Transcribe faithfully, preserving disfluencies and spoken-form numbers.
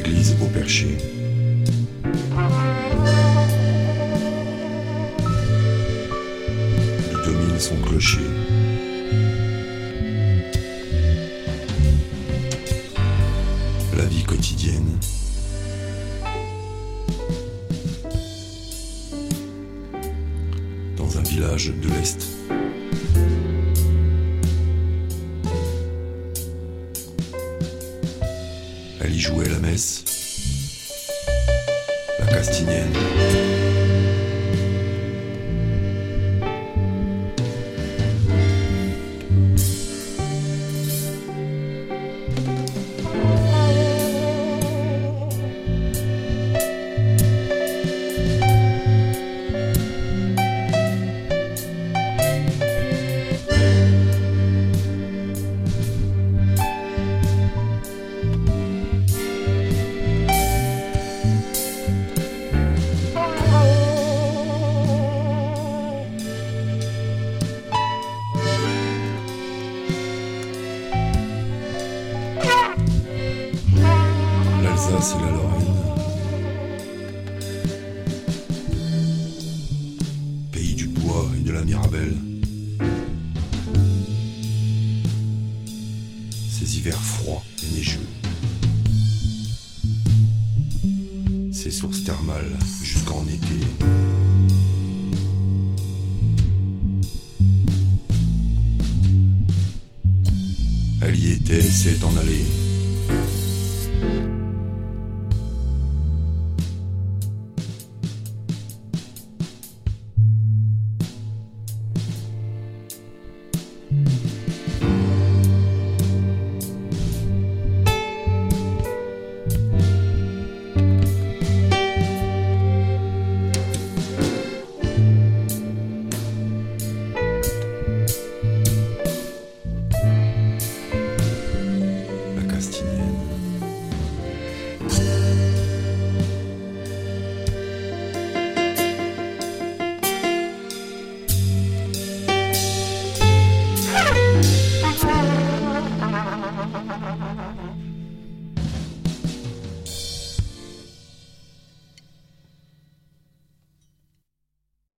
l'église au perché. D'où domine son clocher. La vie quotidienne. Dans un village de l'Est. Elle y jouait la messe, la castinienne. L'Alsace et la Lorraine, pays du bois et de la Mirabelle. Ces hivers froids et neigeux, ces sources thermales jusqu'en été. Elle y était, s'est en allée.